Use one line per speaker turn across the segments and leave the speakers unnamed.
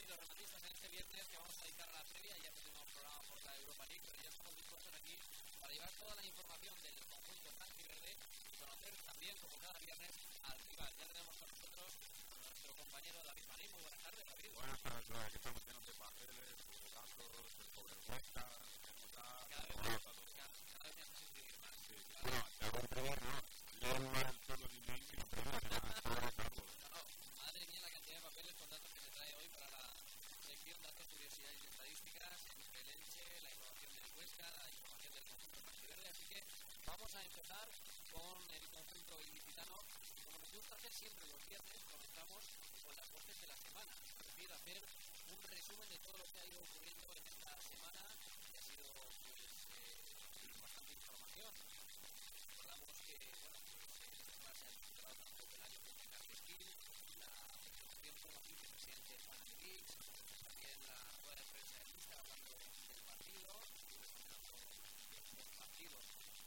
los rematistas en este viernes que vamos a dedicar a la previa. Ya tenemos programa por la Europa League, pero ya estamos dispuestos aquí para llevar toda la información del conjunto blanquiverde y conocer también, como cada viernes, al rival. Ya tenemos con nosotros a nuestro compañero David Marín. Muy buenas tardes, David.
Buenas tardes, aquí estamos llenos de papeles, de datos, de sobrevuelta,
cada vez me hace sentir más.
Sí. Bueno, te hago un probar, ¿no? Yo el tono de email y lo pruebo,
madre mía, la cantidad de papeles con datos que me trae hoy para la sección datos, curiosidades y estadísticas entre el Elche, la información del Huesca, la información del conjunto blanquiverde. Así que vamos a empezar con el conjunto ilicitano. Como nos gusta hacer siempre los viernes, comenzamos con las voces de la semana, es decir, hacer un resumen de todo lo que ha ido ocurriendo en esta semana, que ha sido bastante información. Recordamos que, bueno, se ha disputado tanto el año de Carles Gil, la presentación como vicepresidente de Juan Luis, también la rueda de prensa de lista hablando del partido, los partidos,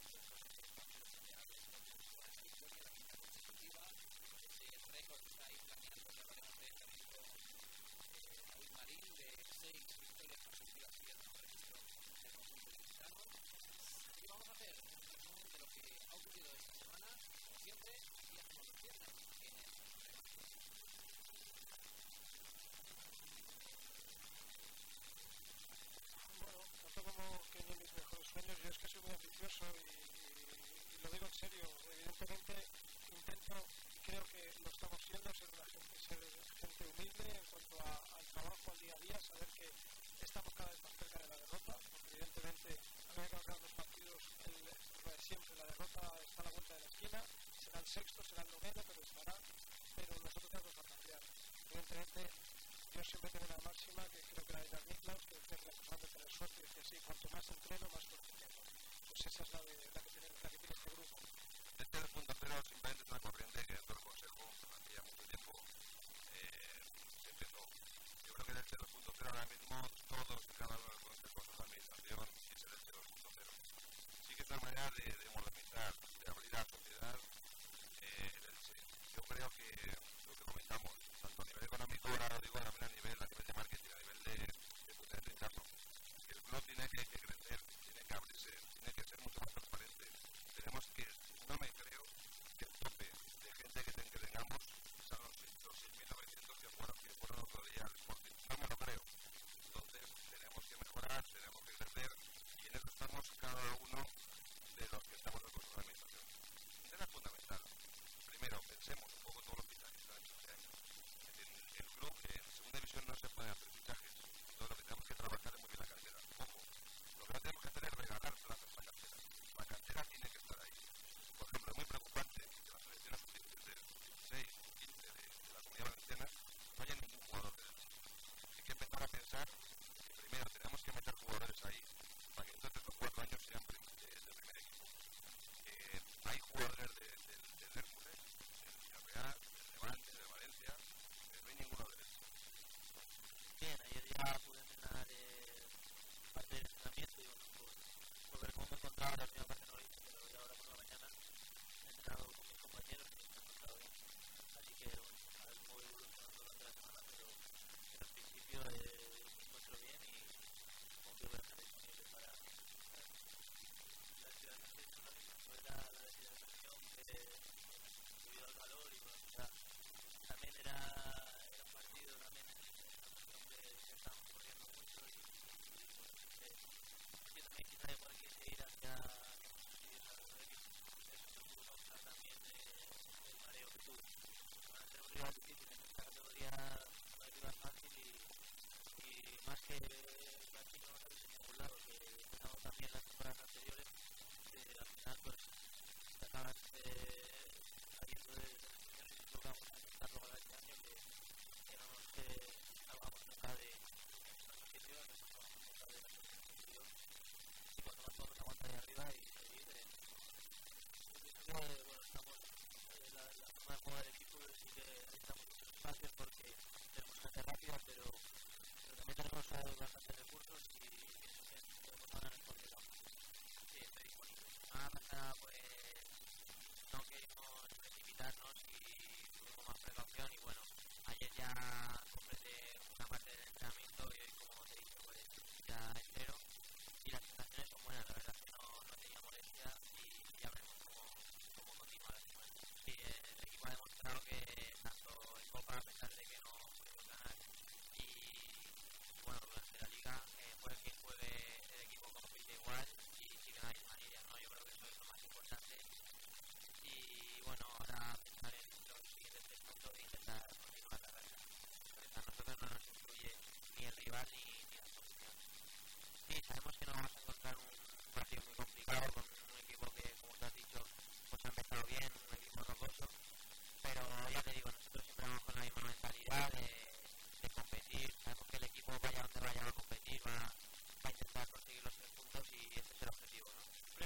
la quinta consecutiva, ese récord que está ahí planeando, que hablaremos de este registro David Marín, de 6 victorias consecutivas y el registro del conjunto ilicitano. Así que vamos a hacer un resumen de lo que ha ocurrido esta semana, como siempre, y hacemos los viernes en el
Bueno, tanto como que en mis mejores sueños, yo es que soy muy ambicioso y lo digo en serio. Evidentemente intento, y creo que lo estamos siendo, ser gente humilde en cuanto al trabajo, al día a día, saber que estamos cada vez más cerca de la derrota, porque evidentemente a medida que van quedando los partidos, siempre la derrota está a la vuelta de la esquina, será el sexto, será el noveno, pero estará, pero nosotros tenemos que cambiar. Evidentemente yo siempre tengo una máxima que creo que la de Jan Nicklaus, que decía que la persona de tener suerte, y decía así, cuanto más entreno, más suerte tengo. Pues esa es la que tiene este grupo.
Este 2.0 simplemente es una corriente que dentro del Consejo hace ya mucho tiempo empezó. Yo creo que el 2.0 ahora mismo todos y cada uno de los consejos de la administración es el 2.0. Sí que es una manera de modernizar, de abrir a la sociedad yo creo que lo que comentamos, tanto a nivel económico, ahora lo digo también a nivel de marketing, a nivel de potencia interno, que el club tiene que crecer, tiene que abrirse, tiene que ser mucho más transparente. Tenemos que, no me creo que el tope de gente que tengamos sean los 6.900 que fueron otro día al Sporting. No me lo creo. Entonces tenemos que mejorar, tenemos que crecer y en eso estamos cada uno de los que estamos en el consejo de administración. Eso es fundamental. Primero, pensemos un poco todos los fichajes que han hecho este año. El club en segunda división no se pueden hacer fichajes. Entonces lo que tenemos que trabajar es muy bien la cantera. Ojo, lo que no tenemos que hacer es regalar plazas a la cantera. La cantera tiene que estar ahí. Por ejemplo, es muy preocupante que las selecciones del 16 o 15 de la Comunidad Valenciana no haya ningún jugador de derecha. Hay que empezar a pensar que primero tenemos que meter jugadores ahí para que dentro de 3 o 4 años sean del primer equipo. Hay jugadores del Hércules, del Villarreal, del Levante, de Valencia, pero no hay ninguno de derecha.
Bien, ayer ya pude entrenar parte del entrenamiento y bueno, por ver cómo me encontraba la primera parte no lo hice, pero hoy ahora por la mañana he entrenado con mis compañeros y me he encontrado bien. Así que bueno, a ver cómo voy evolucionando durante la semana, pero al principio me encuentro bien y confío que estaré disponible para la deshidratación es una misma, fue la deshidratación debido al calor y bueno, ya también era un partido también en cuestión de que estábamos corriendo mucho y bueno, yo también quizá de por aquí seguir hacia eso pudo causar también el mareo que tuve. Van a ser un rival difícil en esta categoría, no hay rival fácil y más que aquí no nos habéis en ningún lado, que empezamos también las temporadas anteriores, al final pues te acabas saliendo de selecciones y logramos intentar lograr este año que no nos salgamos nunca de esta competición, que nos salgamos nunca de la competición y cuanto más podemos aguantar ahí arriba y seguir bueno, estamos la forma de jugar del equipo sí que necesitamos muchos espacios porque tenemos gente rápida pero también tenemos bastantes recursos y eso que podemos ganar en cualquier lado. Sí, estoy disponible. Pues no queremos precipitarnos y tuvimos más precaución y bueno, ayer ya completé una parte del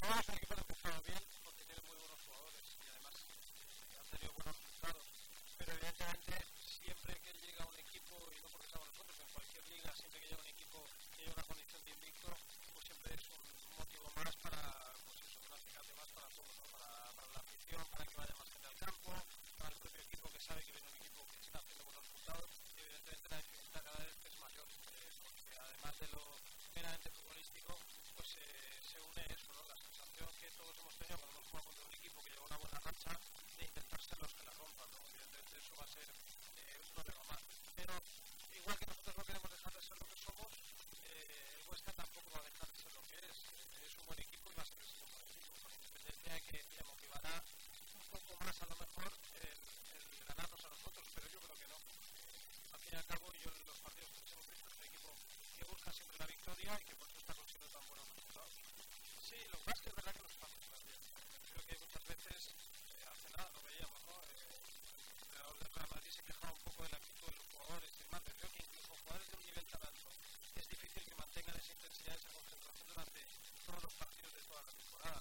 Huelva es un equipo que ha empezado bien porque tiene muy buenos jugadores y además han tenido buenos resultados. Pero evidentemente siempre que llega un equipo, y no porque seamos nosotros, en cualquier liga, siempre que llega un equipo que lleva una condición de invicto, pues siempre es un motivo más para, pues eso, un acicate más para todos, ¿no? Para la afición, para que vaya más gente al campo, para el propio equipo que sabe que viene un equipo que está haciendo buenos resultados, y evidentemente la dificultad cada vez es mayor, porque además de lo meramente futbolístico, pues se une eso, ¿no? La sensación que todos hemos tenido cuando hemos jugado contra un equipo que lleva una buena racha de intentar ser los que la rompan, ¿no? Evidentemente eso va a ser un problema más. Pero igual que nosotros no queremos dejar de ser lo que somos, el Huesca tampoco va a dejar de ser lo que es. Es un buen equipo y va a seguir siendo un buen equipo, con independencia de que le motivará un poco más a lo mejor el ganarnos a nosotros, pero yo creo que no. Al fin y al cabo, yo en los partidos que hemos visto es un equipo que busca siempre la victoria y que por eso está consiguiendo tan buenos resultados. Sí, lo que pasa es que es verdad que nos está afectando bien. Creo que muchas veces, hace nada lo veíamos, ¿no? El entrenador del Real Madrid se quejaba un poco de la actitud de los jugadores y demás. Creo que incluso jugadores de un nivel tan alto es difícil que mantengan esa intensidad, esa concentración durante todos los partidos de toda la temporada.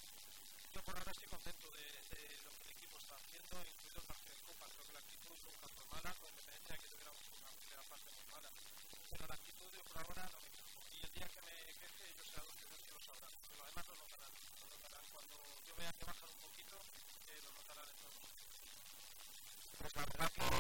Yo por ahora estoy contento de lo que el equipo está haciendo, incluido el partido de Copa. Creo que la actitud nunca fue mala, con independencia de que tuviéramos una primera parte muy mala. Pero la actitud de por ahora no me preocupa. Y el día que me queje, ellos serán los primeros que lo sabrán. Pero además lo notarán. Lo notarán cuando yo vea que bajan un poquito, lo notarán en todo momento.
Pues la verdad que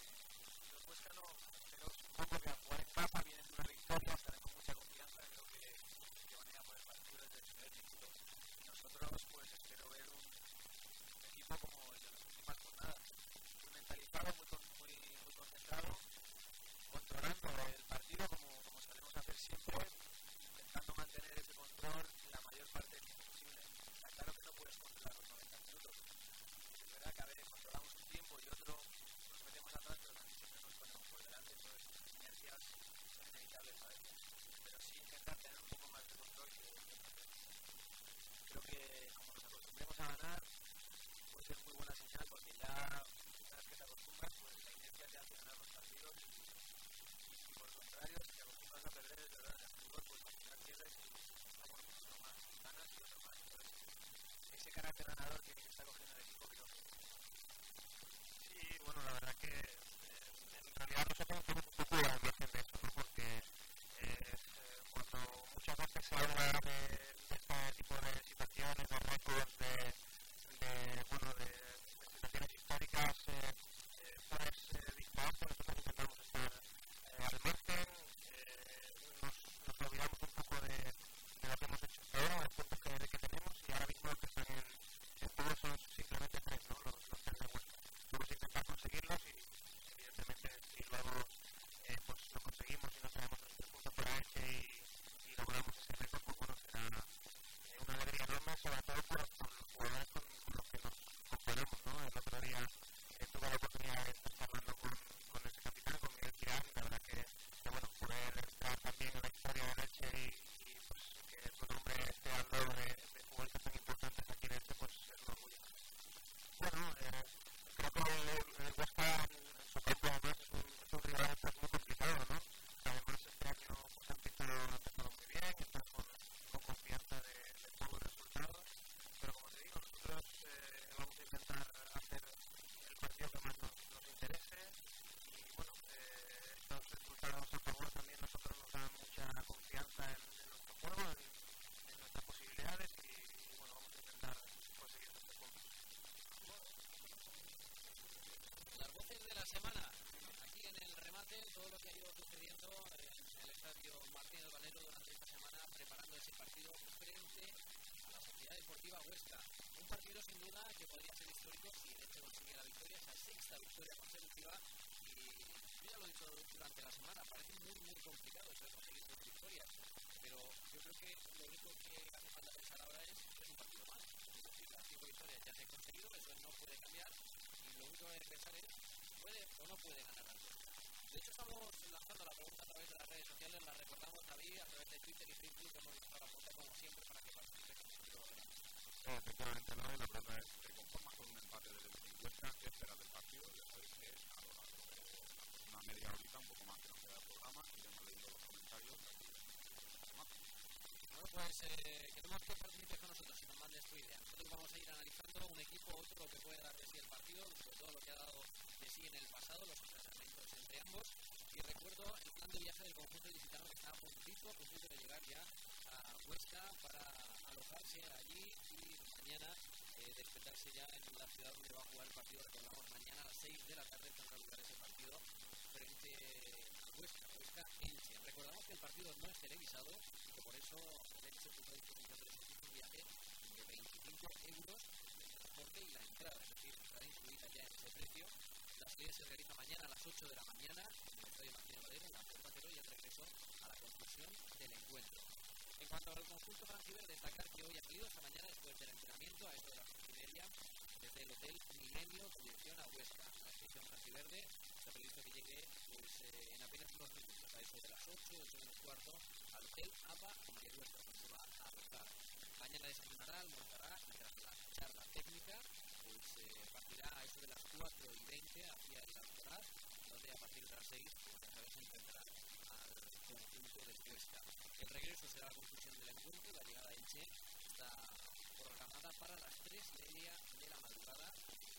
los huescanos, pero supongo que a jugar en casa vienen de una victoria, estarán con mucha confianza. Creo que van a ir a por el partido desde el primer minuto. Y nosotros, pues espero ver un equipo como el de las últimas jornadas, muy mentalizado, muy concentrado, controlando el partido como solemos hacer siempre, intentando mantener ese control la mayor parte del tiempo posible. Está claro que no puedes controlar los 90 minutos. Es verdad que a veces controlamos un tiempo y otro nos metemos atrás, pero casi siempre nos ponemos por delante, entonces las inercias son inevitables a veces. Pero sí intentar tener un poco más de control que creo que como nos acostumbremos a ganar, puede ser muy buena señal porque ya una vez que te acostumbras, pues la inercia te hace ganar los partidos y por el contrario, si te acostumbras a perder, es verdad, en el fútbol, pues al final pierdes y vamos uno más, ganas y otro más. Entonces, ese carácter ganador que está cogiendo el equipo, creo que
sí, bueno, la verdad que en realidad nosotros estamos un poco al margen de eso, ¿no? Porque cuando muchas veces se habla de este tipo de situaciones, de récords, de situaciones históricas, puedes distraerte. Nosotros intentamos estar al margen, nos olvidamos un poco de lo que hemos hecho hasta ahora, de los puntos que tenemos, y ahora mismo que están en juego son simplemente tres, ¿no? Los tres de vuelta. Vamos a intentar conseguirlos y evidentemente si luego pues lo conseguimos y nos traemos los 3 puntos por Elche y logramos ese récord, pues bueno, será una alegría enorme, sobre todo por los jugadores con los que nos comparamos, ¿no? El otro día tuve la oportunidad de estar hablando con ese capitán, con Miguel Quirán, y la verdad que bueno, poder estar también en la historia de Elche y pues que su nombre esté al lado de jugadores tan importantes aquí en Elche, pues es un orgullo. Bueno, creo que el Huesca en su campo además es un rival pues muy complicado, ¿no? Además este año pues ha empezado muy bien, está con confianza de todos los resultados, pero como te digo, nosotros vamos a intentar hacer el partido que más nos interese y bueno, estos resultados a favor también nosotros nos dan mucha confianza en nuestro juego, en nuestras posibilidades y bueno, vamos a intentar conseguir estos puntos.
Las voces de la semana, aquí en el remate, todo lo que ha ido sucediendo en el estadio Martínez Valero durante esta semana, preparando ese partido frente a la Sociedad Deportiva Huesca. Un partido sin duda que podría ser histórico si el Elche consigue la victoria, esa sexta victoria consecutiva. Y yo ya lo he dicho durante la semana, parece muy complicado eso de conseguir 3 victorias. Pero yo creo que lo único que hace falta pensar ahora es un partido más. Es decir, las 5 victorias ya se han conseguido, eso no puede cambiar. Y lo único que hay que pensar es, ¿puede o no puede ganar al Huesca? De hecho, estamos lanzando la pregunta a través de las redes sociales, la recordamos, David, a través de Twitter y Facebook, hemos lanzado la pregunta como siempre para que participe con nosotros.
Efectivamente, no, la pregunta es, ¿te conformas con un empate desde el Huesca? ¿Qué esperas del partido? Ya sabéis que a lo largo de una media horita, un poco más que nos queda el programa, iremos leyendo los comentarios aquí en la semana.
Bueno, pues queremos que participes con nosotros y nos mandes tu idea. Nosotros vamos a ir analizando un equipo otro que puede dar de sí el partido, sobre todo lo que ha dado de sí en el pasado, los enfrentamientos entre ambos. Y recuerdo el plan de viaje del conjunto ilicitano que está a puntito de llegar ya a Huesca para alojarse allí y mañana despertarse ya en la ciudad donde va a jugar el partido. Recordamos, mañana a las 6 de la tarde tendrá lugar ese partido frente a Huesca-Elche. Recordamos que el partido no es televisado y que por eso el Elche puso a disposición del equipo un viaje de 25 euros el transporte y la entrada, es decir, estará incluida ya en ese precio. La salida se realiza mañana a las 8 de la mañana en el Estadio Martínez Valero, en la Puerta Cero, y el regreso a la conclusión del encuentro. En cuanto al conjunto franjiverde, destacar que hoy ha salido esta mañana después del entrenamiento a esto de las 11:30 desde el Hotel Milenio con dirección a Huesca. La expedición franjiverde está previsto que llegue pues, en apenas unos minutos, a eso de las 8:45 al Hotel APA de Huesca, donde se va a alojar. Mañana desayunará, almorzará y tras la charla técnica pues partirá a eso de las 4:20 hacia el Alcoraz, donde a partir de las 6 pues, ya sabes, se enfrentará al conjunto de Huesca. El regreso será la conclusión del encuentro. La llegada a Elche está programada para las 3:30 de la madrugada.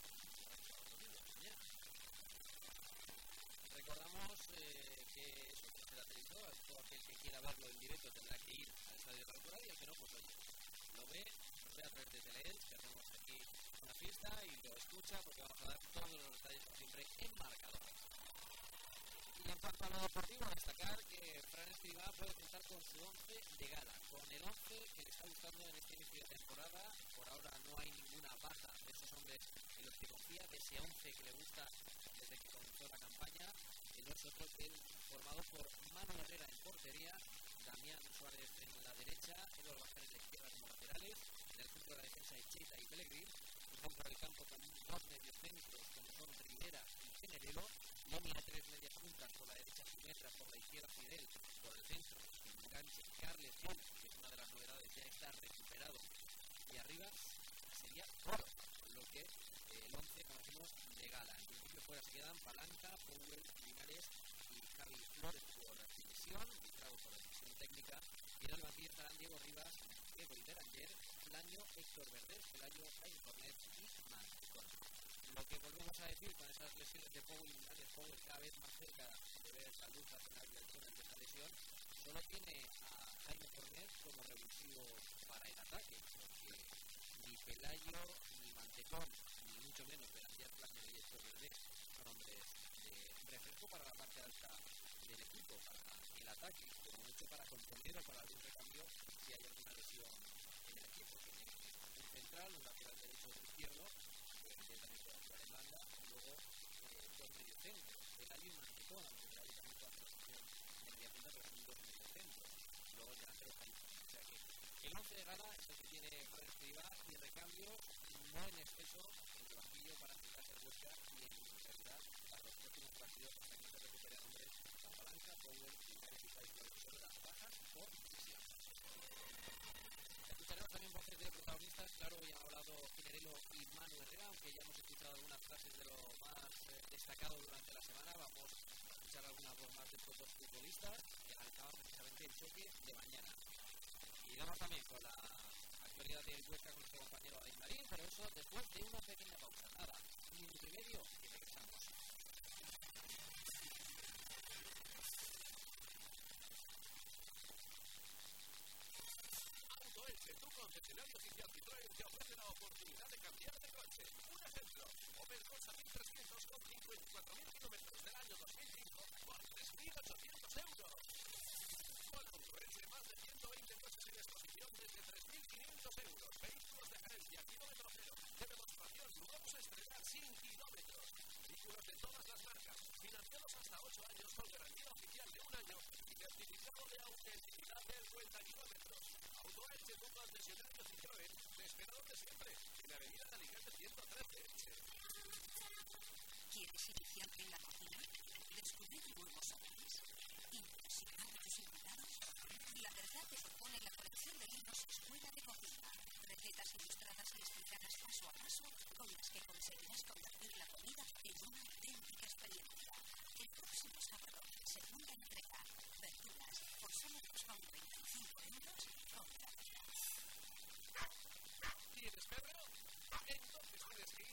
Recordamos que eso no será televisado. Todo aquel que quiera verlo en directo tendrá que ir al estadio de Alcoraz, y el que no, pues oye, lo ve a través de Teleelch, que hacemos aquí una fiesta, y lo escucha porque vamos a dar todos los detalles como siempre en marcador. Y en cuanto a lo deportivo, destacar que Fran Escribá puede contar con su 11 de gala, con el 11 que le está gustando en este inicio de temporada. Por ahora no hay ninguna baja de esos hombres en los que confía, de ese 11 que le gusta desde que comenzó la campaña. No es otro que el formado por Manu Herrera en portería, Damián Suárez en la derecha, Eduardo Bajar en la izquierda como laterales, en el centro de la defensa Echeta y Pellegrini, en centro del campo con dos mediocentros como son Rivera y Generelo, línea de tres medias puntas, por la derecha Simetra, por la izquierda Fidel, por el centro enganche Carles Gil, que es una de las novedades, ya está recuperado, y arriba sería Oro, lo que el 11 conocemos de gala. En principio fuera se quedan Palanca, Powell, Linares y Javi Flores por decisión, Vitrao por decisión técnica, y en el banquillo estarán Diego Rivas, Diego Beranger, Laño, Héctor Verdes, Pelayo, Jaime Cornet y Mancón. Lo que volvemos a decir con esas lesiones de Powell y Linares, Powell cada vez más cerca de ver la luz al final del túnel de esa lesión, solo tiene a Jaime Cornet como revulsivo para el ataque, porque ni Pelayo ni Mantecón, ni mucho menos Beranger, Laño y Héctor Verdes son hombres de refresco para la parte alta del equipo, para el ataque, pero mucho para componer o para algún recambio si hay alguna lesión en el equipo. Tiene un central, un lateral derecho o izquierdo, que también puede jugar en banda, y luego dos mediocentros, Pelayo y Mantecón, aunque Pelayo también juega en posición de media punta, pero son dos mediocentros, y luego el delantero Jaime. O sea que el 11 de gala es el que tiene Fran Escribá, y recambio no en exceso en el banquillo para intentar ser Huesca, y en realidad para los próximos partidos hasta que no se recupere el hombre la Palanca, Powell, Linares y Jaime Flores sobre las bajas por decisión. Escucharemos también voces de protagonistas, claro, ya han hablado Generelo y Manu Herrera, aunque ya hemos escuchado algunas frases de lo más destacado durante la semana. Vamos a escuchar alguna voz más de estos dos futbolistas que analizaban precisamente el choque de mañana. Y vamos también con la actualidad del Huesca con nuestro compañero David Marín, pero eso después de una pequeña pausa. Nada, un minuto y medio y regresamos.
Autoelche, tu concesionario oficial Citroën, te ofrece la oportunidad de cambiar de coche. Un ejemplo, Opel Corsa 1300 con 54.000 kilómetros del año 2005 por 3.800 euros. Con Autoelche, más de 120 coches en exposición desde 3.500 euros. Vehículos de gerencia, kilómetro cero, de demostración, vamos a estrenar sin kilómetros. Vehículos de todas las marcas, financiados hasta 8 años con garantía oficial de 1 año y certificado de autenticidad del 50 kilómetros. Autoelche, tu concesionario Citroën, te espera donde siempre, en la avenida de Alicante 113, Elche.
¿Quieres iniciarte en la cocina? Descubrir nuevos sabores. ¿Impresionar a tus invitados? La verdad te propone la colección de libros Escuela de Cocina. Recetas ilustradas y explicadas paso a paso con las que conseguirás convertir la comida en una auténtica experiencia. El próximo sábado, segunda entrega. Verduras por solo 2,25 euros con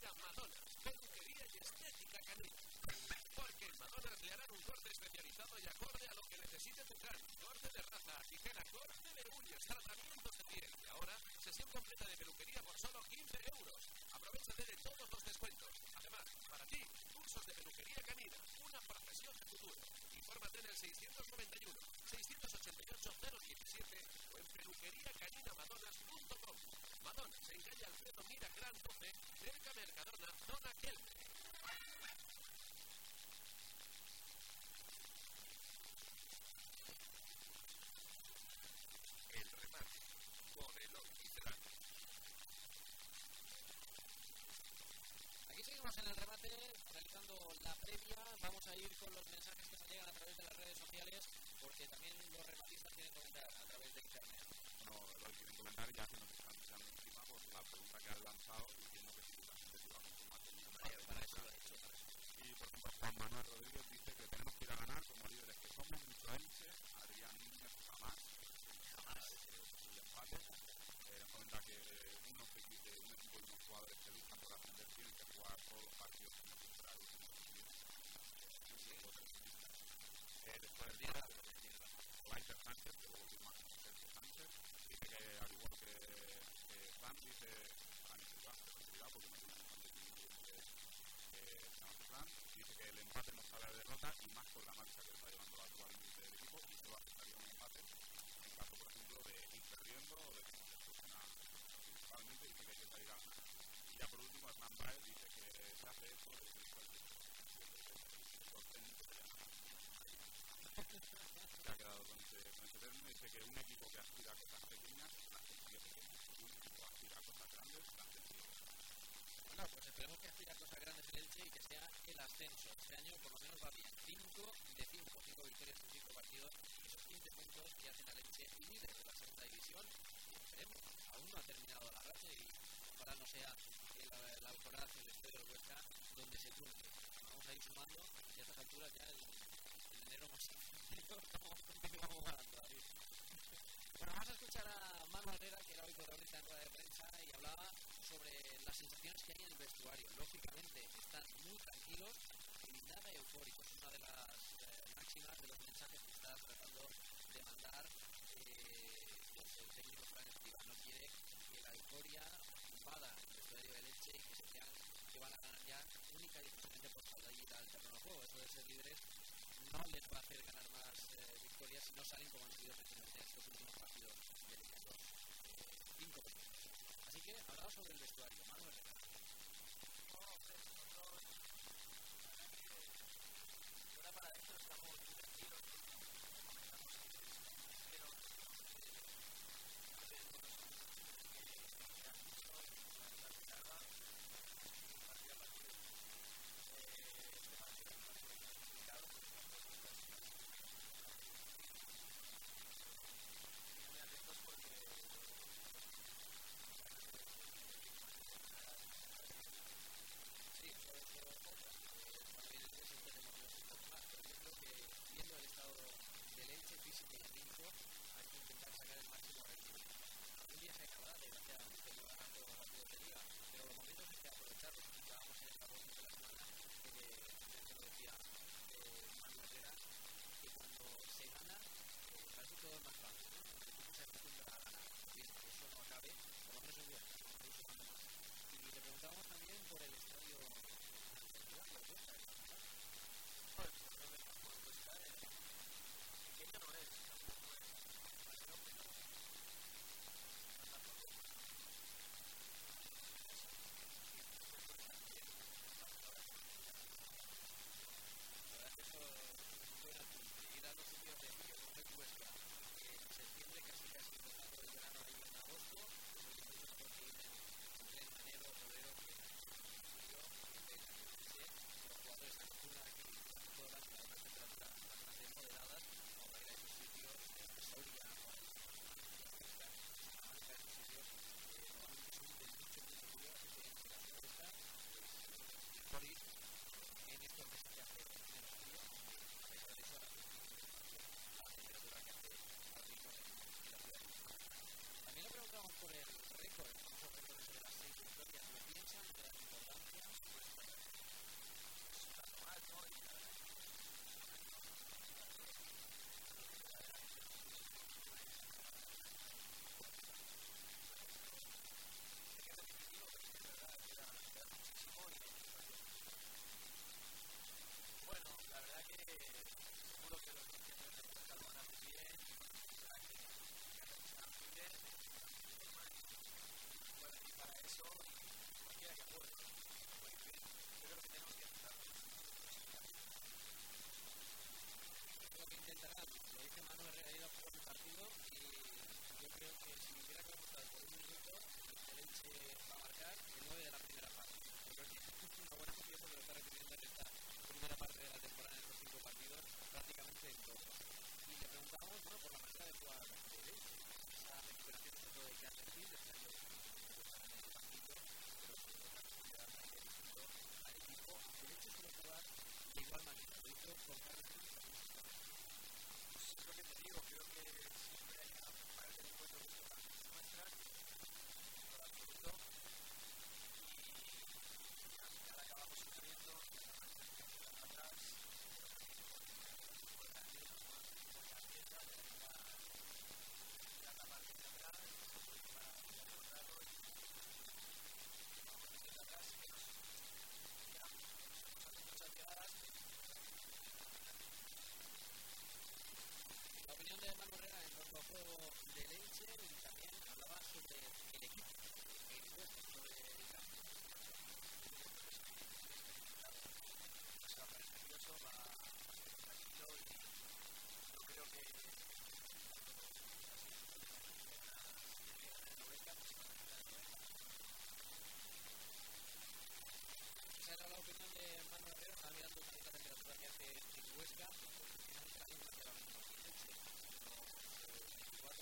llega Madonna, peluquería y estética canina. Porque en Madonna le harán un corte especializado y acorde a lo que necesite tu can. Corte de raza, tijera, corte de uñas, tratamientos de piel. Y ahora, sesión completa de peluquería por solo 15 euros. Aprovechate de todos los descuentos. Además, para ti, cursos de peluquería canina, una profesión de futuro. Infórmate en el 691 688 017 o en peluqueriacaninamadonnas.com. Madonna, en calle Alfredo Mira Gran 12, cerca Mercadona, zona Kelme. El remate por el Orquicerano.
Aquí seguimos en el remate, realizando la previa. Vamos a ir con los mensajes que nos llegan a través de las redes sociales, porque también los rematistas quieren comentar a través de internet.
No, lo quieren comentar ya que nos están echando encima por la pregunta que han lanzado, diciendo que si la gente se va a consumar comida.
Para eso lo he hecho.
Y por ejemplo, Juan Manuel Rodríguez dice que tenemos que ir a ganar como líderes que somos, mucho Elche, Adrián Núñez jamás y empate. Comenta que un equipo y unos jugadores que luchan por ascender tienen que jugar todos los partidos sin encontrar el último partido. Después el día Walter Sánchez, que luego firma con Sergio Sánchez, dice que al igual que Fran, dice Fran es el base de tranquilidad porque no tiene un Fran, dice que el empate no sabe a derrota y más con la marcha que está llevando actualmente el equipo, y solo aceptaría un empate en caso, por ejemplo, de ir perdiendo o de que se expulsen principalmente. Dice que hay que salir a ganar. Y ya por último, Hernán Baez dice que se hace esto de se ha quedado con ese término. Dice que un equipo que aspira a cosas pequeñas las consigue pequeñas, y un equipo que aspira a cosas grandes las consigue.
Bueno, pues esperemos que aspire a cosas grandes en Elche y que sea el ascenso. Este año por lo menos va bien. 5 victorias en 5 partidos. Esos 15 puntos que hacen al Elche líder de la segunda división. Y esperemos, aún no ha terminado la racha y ojalá no sea el Alcoraz, el Estadio de Huesca, donde se trunque. Vamos a ir sumando y a estas alturas ya el enero más estamos ganando ahí. Bueno, vamos a escuchar a Manu Herrera, que era hoy protagonista en rueda de prensa, y hablaba sobre las sensaciones que hay en el vestuario. Lógicamente están muy tranquilos y nada eufóricos. Es una de las máximas de los mensajes que está tratando de mandar el técnico Fran Escribá. No quiere que la euforia invada el vestuario de Elche y que se crean que van a ganar ya única y exclusivamente por salir al terreno de juego. Eso de ser líderes no les va a hacer ganar más victorias si no salen como han sido recientemente estos últimos partidos de Liga 2. 5 puntos. Así que hablaba sobre el vestuario. Manuel Herrera.
Ahora para esto estamos muy tranquilos.
físico y anímico, hay que intentar sacar el máximo rendimiento. Un día se acabará, desgraciadamente, no ganar todos los partidos de liga, pero los momentos hay que aprovecharlos. Estábamos en el trabajo de la semana que lo decía Manuel Herrera, que cuando se gana, parece todo es más fácil, ¿no? El equipo se acostumbra a ganar. Bien, que eso no acabe, por lo menos en Huesca, vamos a ir sumando más. Y le preguntábamos también por el estadio de Huesca, pequeño no es, tampoco es, pero la verdad es que eso es un buen apunte. Ir a los sitios de frío, como es Huesca, en septiembre, casi empezando el verano ahí en agosto, los equipos conseguir en enero, febrero, que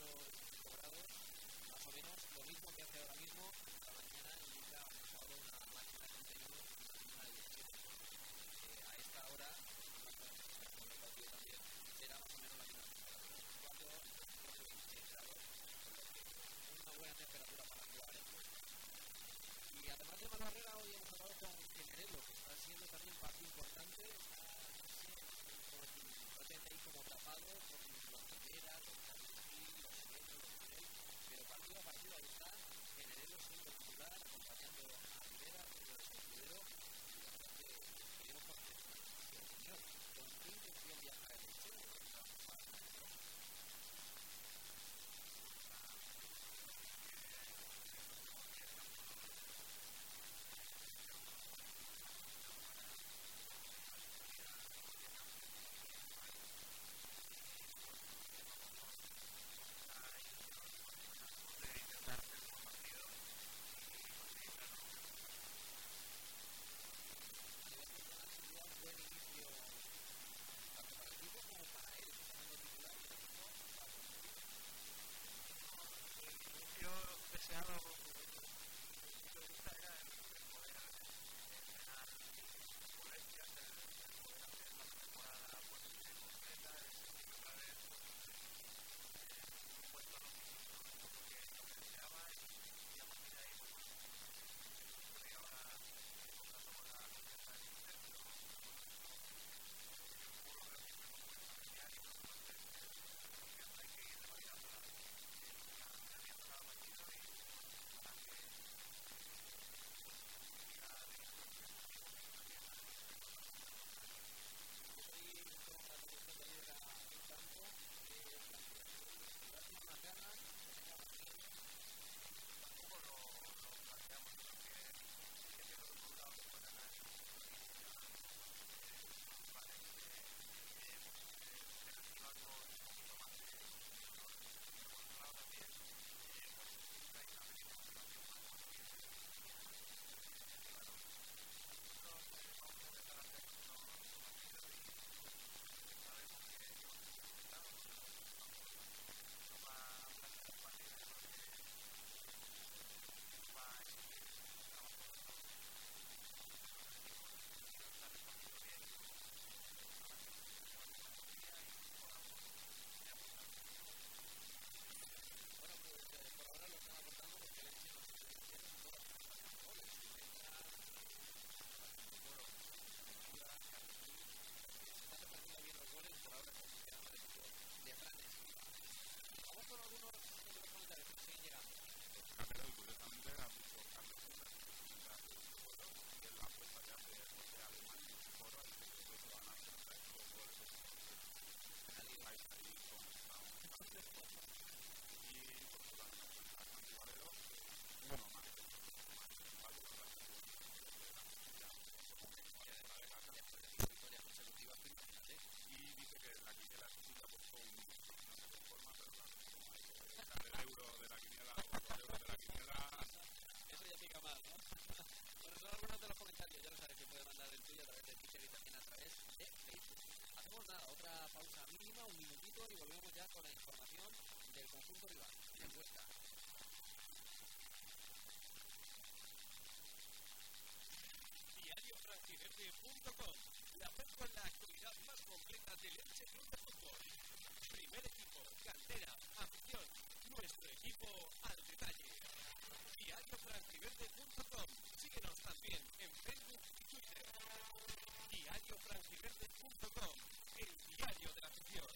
grados, más o menos lo mismo que hace ahora mismo. Esta mañana indica un estado de una máxima de 31 y una de 17. A esta hora, con el partido también, será más o menos la misma temperatura, 4 entre 26 grados, una buena temperatura para jugar en Huesca. Y además de Mano Herrera, hoy hemos hablado con Generelo, que está siendo también parte importante, presente ahí como atrapado por los Rivera, los Carlos, los Nietos, los Miguel, pero partido a partido ahí está Generelo siendo titular, acompañando a Rivera, el escudero, y la verdad que queremos conocer su opinión. ¿Con qué intención viaja el Elche?
Deseado, mi vista era el poder entrenar molestias, el poder hacer la temporada completa, el sentirme otra vez un puesto lo que deseaba y a partir de ahí estoy ahora contando con la confianza del Inter, pero yo puro creo que siempre como es familiar y por lo tanto hay que ir revalidando cada entrenamiento, cada partido y
pausa mínima, un minutito y volvemos ya con la información del conjunto rival, en Huesca.
Diariofranquiverde.com, la web con la actualidad más completa del Elche Club de Fútbol. Primer equipo, cantera, afición, nuestro equipo al detalle. Diariofranquiverde.com, síguenos también en Facebook y Twitter. Diariofranquiverde.com, el diario de la afición.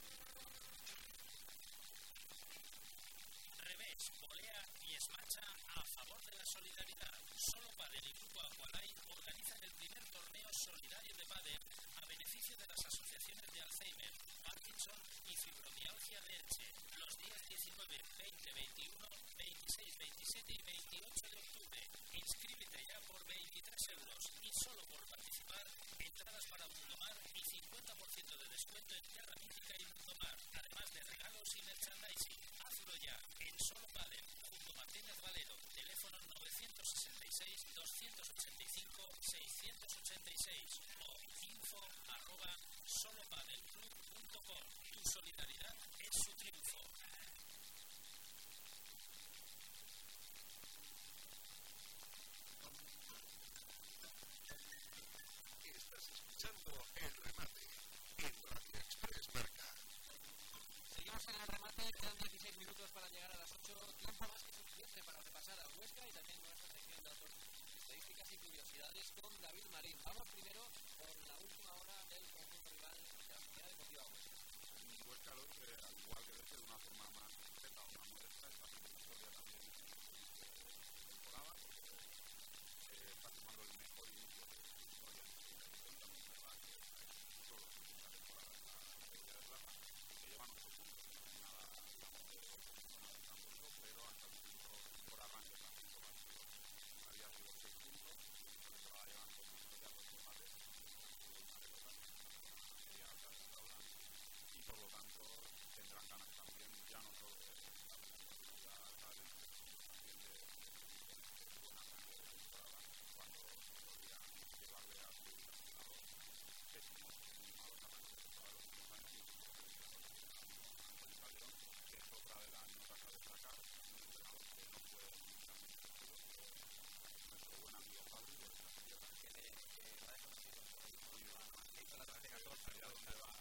Revés, volea y esmacha a favor de la solidaridad. Solo Padel y Grupo Aqualine organizan el primer torneo solidario de pádel a beneficio de las asociaciones de Alzheimer, Parkinson y fibromialgia de Elche, los días 19, 20, 21, 26, 27 y 28 de octubre. Inscríbete ya por 23 euros y solo por participar, entradas para Mundomar y 50% de descuento en Tierra Mítica y Mundomar, además de regalos y merchandising. Hazlo ya en Solo Padel, junto a Martínez Valero, teléfono 966-285-686 o info@solopadelclub.com. Tu solidaridad es su triunfo.
Huesca y también nuestra sección de datos estadísticas y curiosidades con David Marín. Vamos primero con la última hora del conjunto rival de la Sociedad Deportiva Huesca.
Huesca, al igual que debe ser de una forma más discreta o más modesta, está haciendo historia también en temporada, está tomando el mejor inicio de su historia en la temporada que solo en la temporada en la categoría de plata, que llevan 8 puntos, nada tan pero hasta el momento por arranque de las 5 partidos había sido 6 puntos y en esta temporada llevan 2 victorias, 2 empates y una derrota en media alta de la tabla y por lo tanto tendrán ganas también ya no solo de la categoría alta de la también de buen arranque de la temporada cuando podrían llevarle a su entrenador pésimos y malos arranques de temporada los últimos años y Antonio Calderón, que es otra de las notas a destacar, un entrenador que no fue inicialmente efectivo, nuestro buen amigo Fabri de la izquierda, que va desconocido y va más que hizo la tarde 14, allá donde va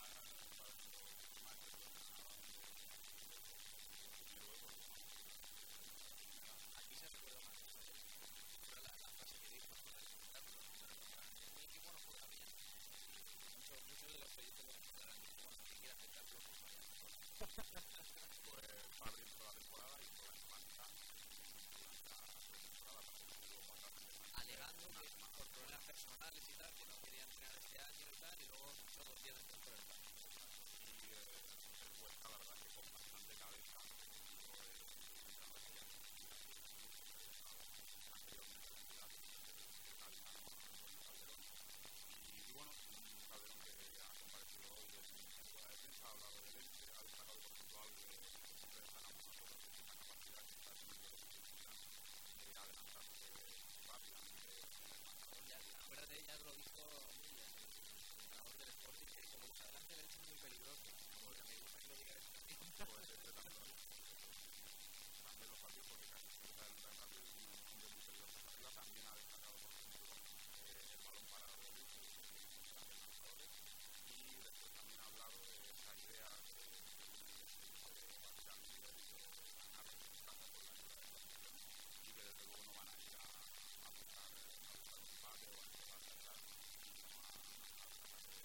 aquí se recuerda más la frase que dijo con el espectáculo, un equipo no juega bien. Muchos de los proyectos lo recordarán y bueno, si quiere espectáculo, pues vaya.
Pues Fabri entró la temporada y toda la semana durante la pretemporada para que luego
alegando que por problemas personales y tal, que no quería entrenar este año y tal, y luego muchos 2 días después por el plan.
Y el Huesca, la verdad, que con bastante cabeza, y bueno, un Calderón que ha comparecido hoy desde el centro de la defensa, ha hablado de Elche, ha destacado por ejemplo algo que siempre destacamos nosotros, que es esa capacidad que está teniendo de adelantarse rápidamente en el marcador.
Acuérdate, ya lo dijo Núñez, el entrenador del Sporting, que como se adelante el Elche es muy peligroso, porque me gusta que lo diga esto.
Pues este también lo salió porque casi siempre se adelanta rápido y un hombre muy peligroso arriba. También ha destacado por ejemplo el balón parado de Elche, y después también ha hablado de esa idea de batir al líder y de ganar en casa con la ayuda de la afición y que desde luego no van a ir a buscar un empate o a empezar de atrás sino a tratar de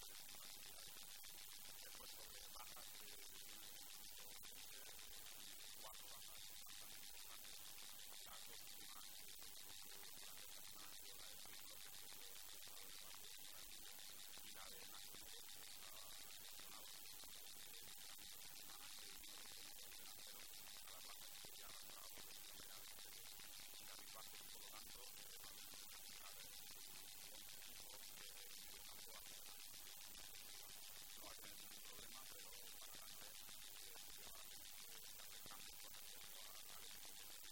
después sobre bajas que tienen en el punto 4 bajas bastante importantes, las 2 últimas que durante esta semana han sido la de David López, que fue el entrenador del partido contra el Líder, y la de Nacho Novo, que está lesionado semana, que uno de los delantero a las bajas que ya arrastraba por lesión de y David Vázquez, por lo tanto va a necesitar un equipo de medio campo hacia adelante. No va a tener ningún problema, pero para ganar va a tener que hacer cambios con respecto al equipo que vamos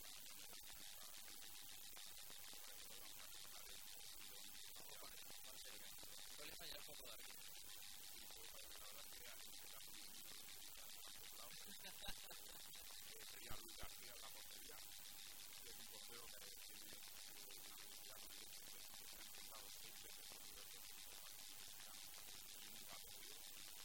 a reparar el estilo
puede fallar un poco de arriba.
y puede fallar, la verdad es que en este caso sería Luis García en la portería, que es un portero que tiene una velocidad con el hecho de que se ha enfrentado 6 veces con diversos equipos y nunca ha perdido.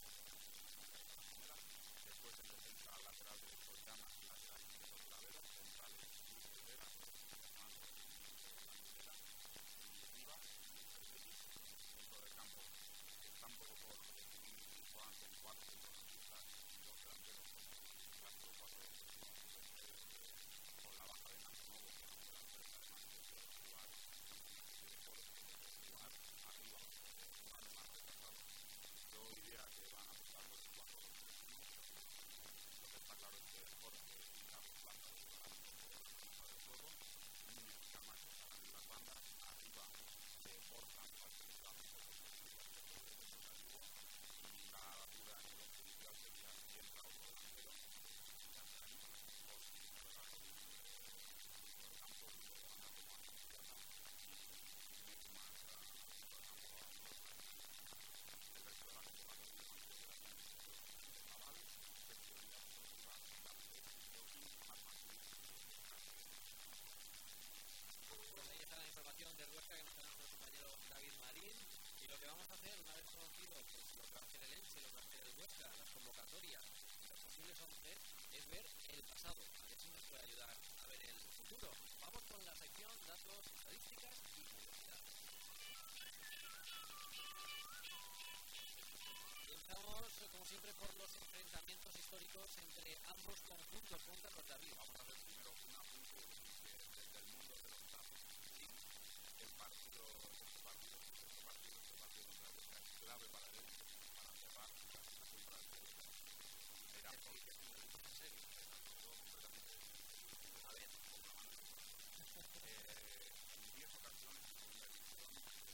Después en defensa lateral derecho Llamas, lateral izquierdo Clavero, centrales Luis Rivera, Fernando Rivera y Rivas, centro del campo está un poco por definir un volante en 4 centrocampistas y 2 delanteros clásico 4 defensivos, con la baja de Nacho Novo, que es un delantero que además de jugar arriba o jugar más retrasado. Yo diría que van a apostar por el 4-2-3-1. Lo que está claro es que Jorge y Carlos Plaza jugarán por la zona del juego, Núñez y Camacho estarán en las bandas, arriba Borja va a ser el campo y la altura a nivel judicial sería si entra otro delantero y la Dani o si entra el campo y lo anda como a izquierda y mete más dentro del campo a los el resto de la convocatoria lo considerarían de Naval, Sergio Díaz, Oliva, Garcés, Joaquín, Martín
Pues ahí está la información del Huesca que nos da nuestro compañero David Marín. Y lo que vamos a hacer, una vez conocido pues, lo que va a hacer el Elche, lo que va a hacer el Huesca, las convocatorias y los posibles 11, es ver el pasado, a ver si nos puede ayudar a ver el futuro. Vamos con la sección datos, estadísticas y curiosidades. Comenzamos, como siempre, por los enfrentamientos históricos entre ambos conjuntos contra los de arriba.
Vamos a ver primero un apunte desde el mundo de los datos. Sí, este partido contra la Huesca es clave para él, para cerrar la clasificación para el Huesca. Era porque en serio, completamente. A ver, en 10 ocasiones en segunda división,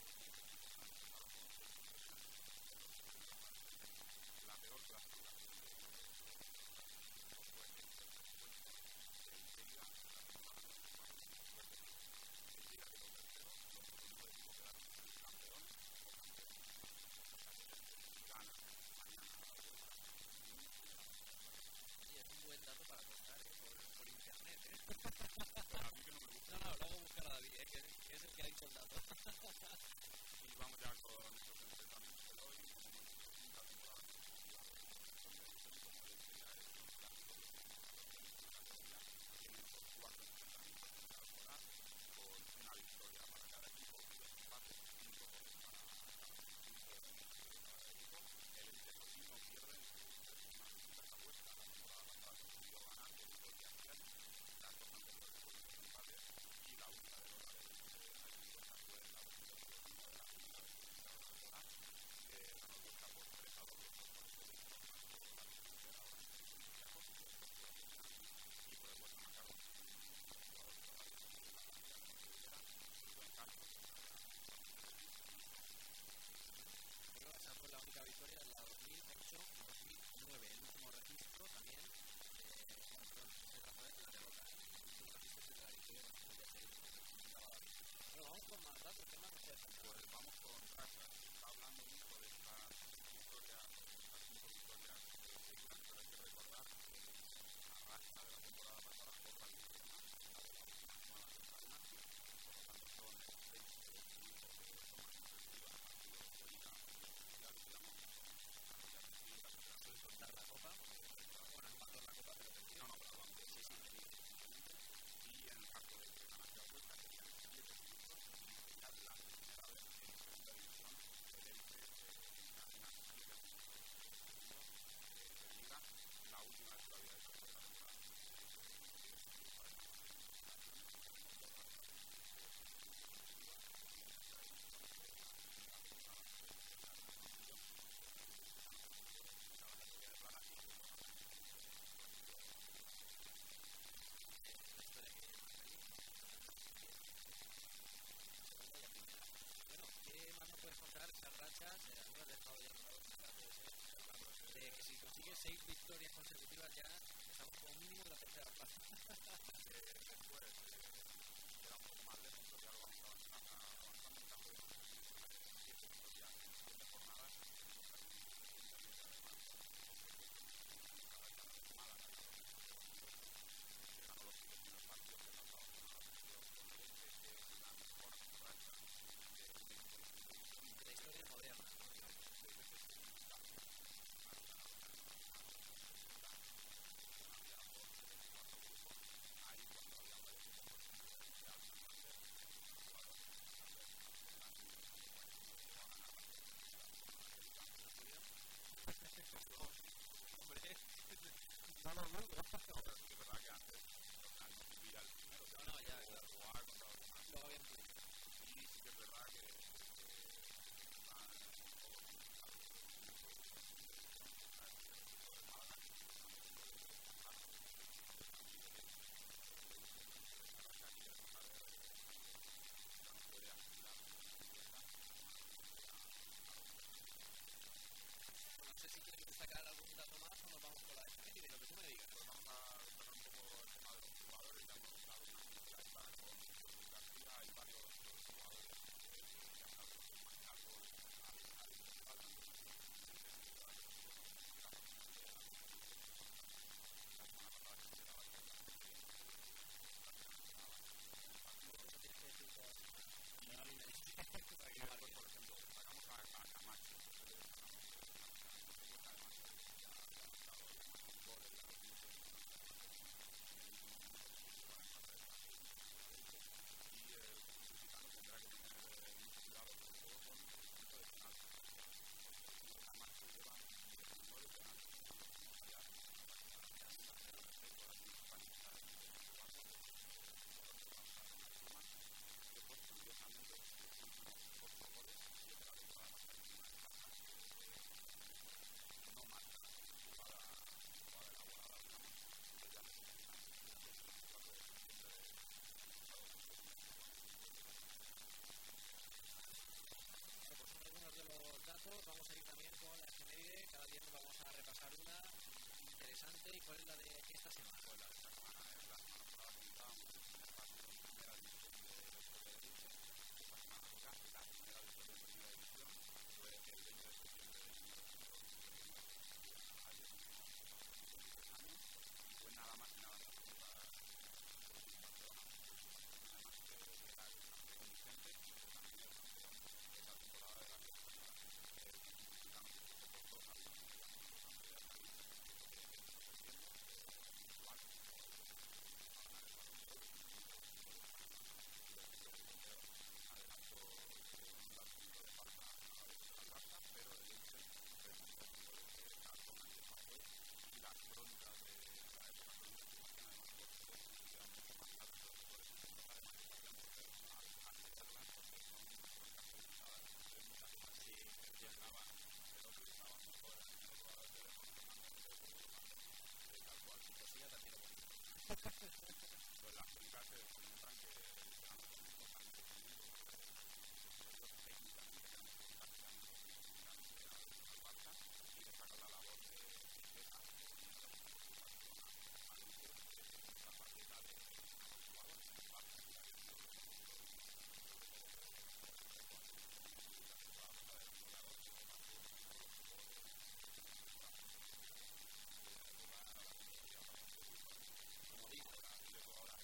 la peor clasificación de fue el tercer puesto en Liga, la temporada en Liga quedó tercero, los otros 9 equipos quedaron campeones o campeones. Gana mañana a la Huesca.
Sí, es un buen dato para contar, por internet,
Pero a mí que no me gusta.
No, luego buscar a David, que es el que ha dicho el dato.
Y vamos ya con estos enfrentamientos de hoy, como hemos dicho, quinta temporada consecutiva donde el Atlético de Madrid ya es un clásico de la categoría. Tiene estos 4 enfrentamientos en cada temporada, con una victoria para cada equipo y 2 empates, 5 goles para cada equipo. El Elche no pierde en sus 3 últimas visitas a Huesca. La temporada pasada consiguió ganar el Vitoria Fiat, las 2 anteriores fueron 2 empates y la única derrota del Elche allí en Huesca fue en la 2019, la primera vez que visitaron la temporada, que ganó el Huesca por 3-2, los 2 goles de Víctor marcó la defensa, ahora en el Santiago, y por el Huesca marcaron un jugador de la Liga de la Liga de Rivera, Rubén Carlos.
Esa fue la única victoria en la 2008-2009. El último registro también, la derrota. El último registro es de la victoria de la Segunda. Bueno, vamos con más datos. ¿Qué más nos puede contar?
Pues vamos con Rafa. Se está hablando mucho de estas victorias, estas 5 victorias seguidas, pero hay que recordar que la racha de la temporada pasada otra victoria más, la de la última semana de Cadena. Por lo tanto, son 6 equipos de forma consecutiva a partidos de liga oficial, digamos,
Puede contar la Copa. Bueno, no pasó la Copa, pero
no, pero vamos, sí, y en el caso de que ganase la Huesca serían 7 seguidos y sería la primera vez en segunda división el Elche encadena 7 puntos consecutivos de liga. La última vez que lo había hecho fue la temporada 2017.
Bueno, ¿qué más nos puedes contar? Estas rachas, a mí me has dejado ya de que si consigues 6 victorias consecutivas ya estamos como mínimo en la tercera plaza.
Después queda un poco más lejos, pero ya lo vamos avanzando en caso de conseguir 7 victorias en 7 jornadas. Tenemos ahí un independiente además cada vez Málaga, que ganó los 7 primeros partidos de la octava jornada con el Elche, que es la mejor racha de un equipo de segunda división
de la historia moderna.
Ahí cuando había varios equipos
interesante. ¿Y cuál es la de esta semana?
Pues la de esta semana es la semana pasada que comentábamos el primer partido en primera división de Elche. Esta semana toca la primera victoria en primera división. Fue el 20 de septiembre de 1999. Ayer mismo pasó 53 años. Y fue nada más y nada menos que para Barcelona. Además que era el campeón vigente y que también el campeón de esa temporada de la que el mexicano que se portó había un campeón de la liga. Pero el Elche remontó con goles de Cartón y de Pajué y las crónicas de la época crónica que imagina además los que quedan mucho más altas de los mejores equipos además que podríamos ver a leerlas porque son crónicas publicadas en muchas cosas así que llegaban pero que estaban mejor en el jugador de teléfono que mandan de tal cual y cosilla también lo bonito pues las crónicas se comentan que el Elche comenzó tan crecimiento técnicamente que y destaca la labor de Vega, mientras que Barcelona Valencia, la faceta de los jugadores en Barça y la que sobre todo la temporada pasada del goleador que marcó todos los goles como digo, ahora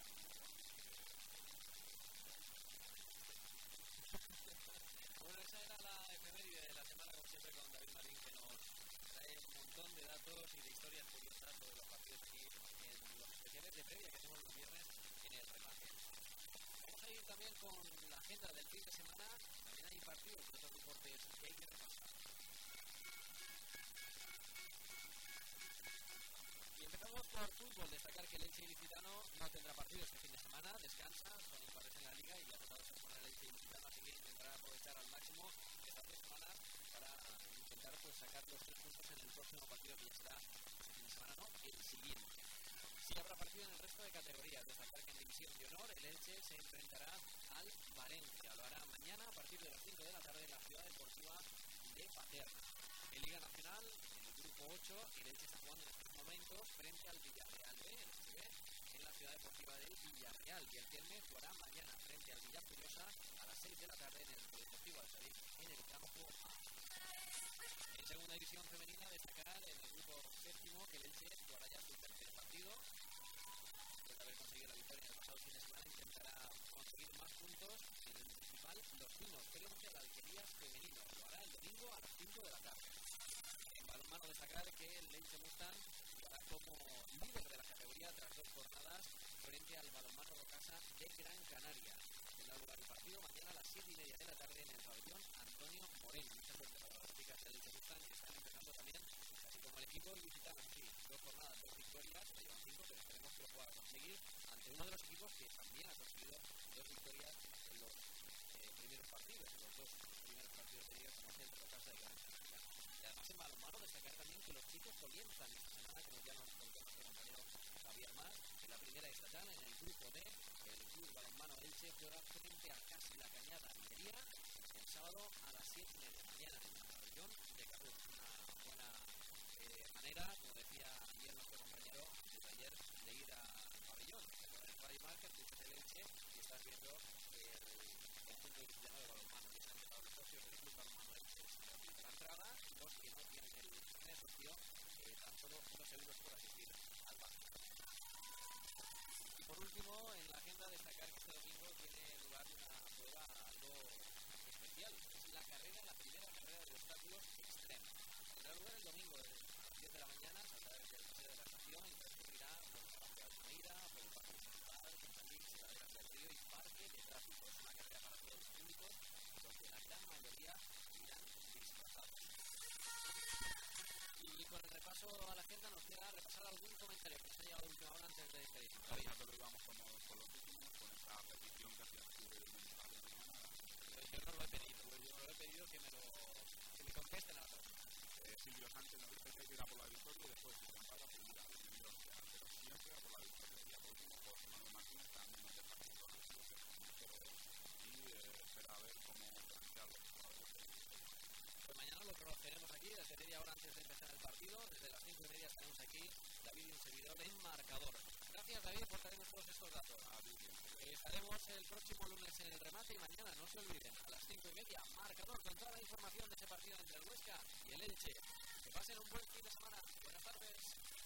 Bueno, esa era la efeméride de la semana, como siempre, con David Marín, que nos trae un montón de datos y de historias curiosas sobre los partidos aquí en los especiales de previa que hacemos los viernes en el Relaje. Vamos a ir también con la agenda del fin de semana. También hay partidos de otros deportes que hay que repasar. Y empezamos por fútbol. Destacar que el Elche ilicitano no tendrá partido este fin de semana, descansa, son empates en la liga y ya tratado de poner el Elche ilicitano, así que intentará aprovechar al máximo estas 2 semanas para intentar pues sacar los 3 puntos en el próximo partido que ya será este fin de semana, no, el siguiente. Sí habrá partido en el resto de categorías. Destacar que en División de Honor el Elche se enfrentará al Valencia. Lo hará mañana a partir de las 5 de la tarde en la Ciudad Deportiva de Paterna. En Liga Nacional, en el grupo 8, el Elche está jugando en estos momentos frente al Villarreal B, en la Ciudad Deportiva del Villarreal, y el Telme jugará mañana frente al Villajoyosa a las 6 de la tarde en el Deportivo Alcalá en el campo A. En segunda división femenina, destacar en el grupo séptimo que el Elche jugará ya su tercer partido. Después de haber conseguido la victoria en el pasado fin de semana, intentará conseguir más puntos en el municipal Los Pinos frente al Alquerías femenino. Lo hará el domingo a las 5 de la tarde. En balonmano, destacar que el Elche Mustang jugará como líder de la categoría tras 2 jornadas frente al balonmano Rocasa de Gran Canaria. Tendrá lugar el partido mañana a las 7:30 de la tarde en el pabellón Antonio Moreno. Mucha suerte para las chicas del Elche Mustang que están empezando también, así como el equipo ilicitano. Sí, 2 jornadas, 2 victorias, se llevan 5, pero esperemos que lo pueda conseguir ante uno de los equipos que también ha conseguido 2 victorias en los primeros partidos, en los 2 primeros partidos de liga, como es el Rocasa de Gran Canaria. Y además en balonmano destacar también que los chicos comienzan esta semana, como ya nos contó nuestro compañero Javier Más, en la primera estatal, en el grupo D, el Club Balonmano Elche juega frente a Casi la Cañada Almería el sábado a las 7:30 mañana en el pabellón de Carrus. Una buena manera, como decía ayer nuestro compañero desde ayer, de ir al pabellón. Con el Radio Market, escuchas el Elche y estás viendo el punto de cristiano de balonmano. Ya están empezado los socios del Club Balonmano Elche la entrada, y los que no tienen el socio tan solo €2 por asistir al partido. Y por último, en la agenda destacar que este domingo tiene lugar una prueba algo especial. Es la primera carrera de obstáculos extrema. Tendrá lugar el domingo a las 10 de la mañana, saldrá desde el paseo de la estación y transcurrirá por el parque de Almeida, por el parque municipal, Quintalix, Laderas del Río y parque de tráfico. Es una carrera para todos los públicos, donde la gran mayoría irán disfrazados. Y con el repaso a la agenda nos queda repasar algún comentario que nos ha llegado a última hora antes de despedirnos.
Ya te lo íbamos con los últimos, con esta petición que hacías tú de mensaje de mañana.
Yo no lo he pedido, que me contesten a la próxima.
Silvio Sánchez nos dice que hay que ir a por la victoria y después si se empata, pues mira, bienvenido sea, pero siempre a por la victoria. Y por último, José Manuel Martínez también nos deja y espera a ver cómo plantear los jugadores.
Pues mañana lo conoceremos aquí desde media hora antes de empezar el partido. Desde las 5:30 estaremos aquí seguidor en Marcador. Gracias, David, por traernos todos estos datos. Estaremos el próximo lunes en el remate y mañana, no se olviden, a las 5:30, Marcador, con toda la información de ese partido entre el Huesca y el Elche. Que pasen un buen fin de semana. Buenas tardes.